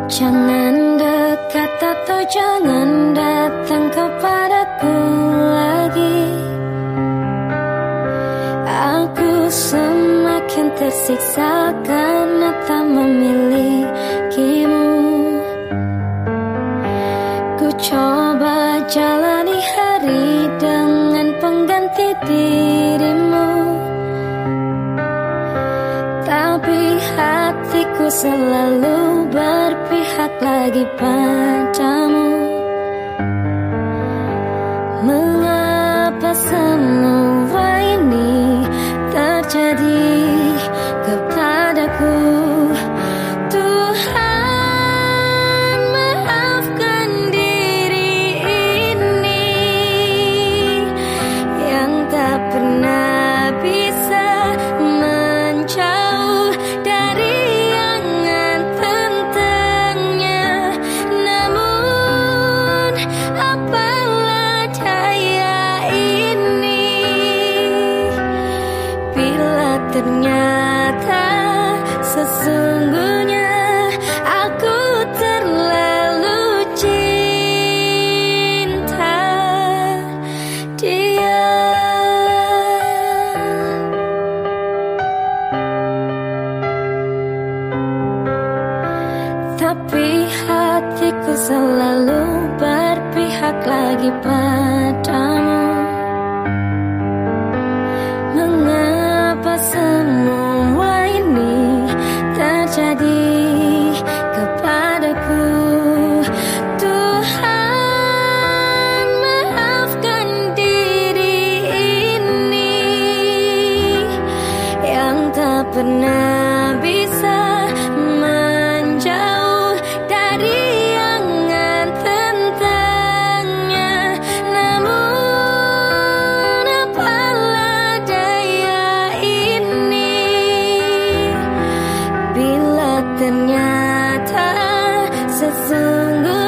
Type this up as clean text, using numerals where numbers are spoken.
Jangan dekat atau jangan datang kepadaku lagi. Aku semakin tersiksa karena tak memilikimu. Ku coba jalani hari dengan pengganti dirimu, tapi hatiku selalu berpihak lagi padamu. Mengapa semua ini terjadi kepadaku? Tuhan, maafkan diri ini yang tak pernah bisa menjauh dari angan tentangnya. Namun apalah daya ini bila ternyata sesungguhnya aku terlalu cinta dia. Tapi hatiku selalu berpihak lagi padamu. Mengapa semua ini terjadi kepadaku? Tuhan, maafkan diri ini yang tak pernah bisa menjauh dari angan tentangnya. Namun apalah daya ini bila ternyata sesungguhnya